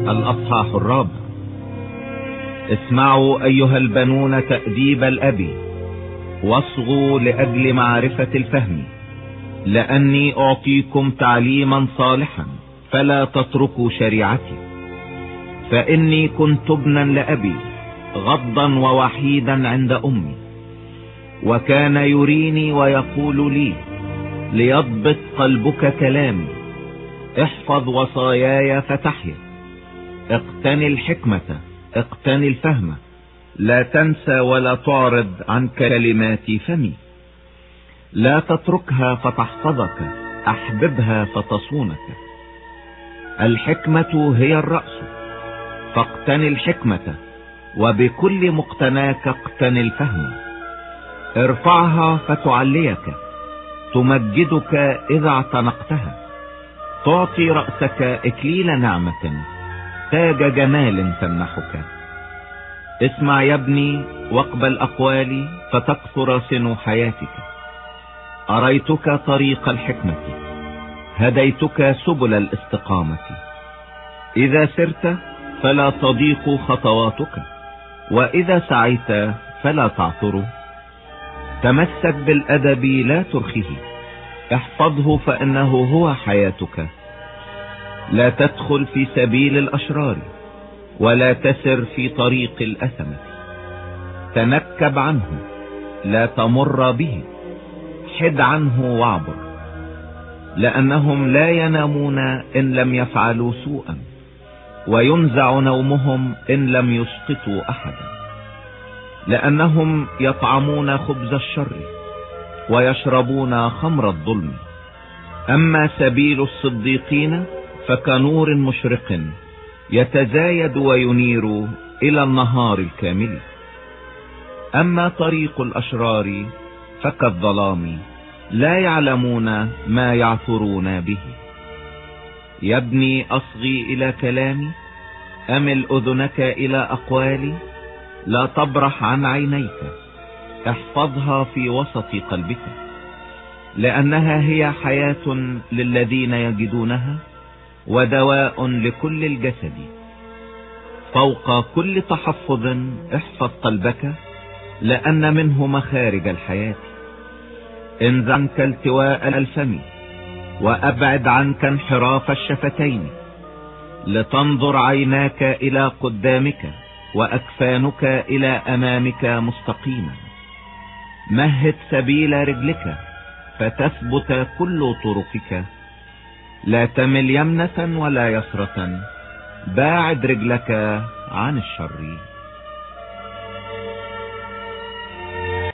الأصحاح 4. اسمعوا أيها البنون تأديب الأب، واصغوا لأجل معرفة الفهم، لأني أعطيكم تعليما صالحا فلا تتركوا شريعتي. فإني كنت ابنا لأبي غضا ووحيدا عند أمي، وكان يريني ويقول لي: ليضبط قلبك كلامي، احفظ وصاياي فتحيا، اقتني الحكمة، اقتني الفهم، لا تنسى ولا تعرض عن كلمات فمي. لا تتركها فتحفظك، احببها فتصونك. الحكمة هي الرأس، فاقتني الحكمة، وبكل مقتناك اقتني الفهم. ارفعها فتعليك، تمجدك اذا اعتنقتها. تعطي رأسك اكليل نعمة، تاج جمال تمنحك. اسمع يا ابني واقبل اقوالي، فتكثر سن حياتك. اريتك طريق الحكمة، هديتك سبل الاستقامة. اذا سرت فلا تضيق خطواتك، واذا سعيت فلا تعثر. تمسك بالادب لا ترخه، احفظه فانه هو حياتك. لا تدخل في سبيل الاشرار، ولا تسر في طريق الاثمة. تنكب عنه، لا تمر به، حد عنه واعبر. لانهم لا ينامون ان لم يفعلوا سوءا، وينزع نومهم ان لم يسقطوا احدا. لانهم يطعمون خبز الشر، ويشربون خمر الظلم. اما سبيل الصديقين فكنور مشرق، يتزايد وينير الى النهار الكامل. اما طريق الاشرار فكالظلام، لا يعلمون ما يعثرون به. يا ابني اصغي الى كلامي، امل اذنك الى اقوالي. لا تبرح عن عينيك، احفظها في وسط قلبك، لانها هي حياة للذين يجدونها، ودواء لكل الجسد. فوق كل تحفظ احفظ قلبك، لان منه مخارج الحياة. انزع عنك التواء الفم، وابعد عنك انحراف الشفتين. لتنظر عيناك الى قدامك، واكفانك الى امامك مستقيما. مهد سبيل رجلك، فتثبت كل طرقك. لا تمل يمنة ولا يسرة، باعد رجلك عن الشر.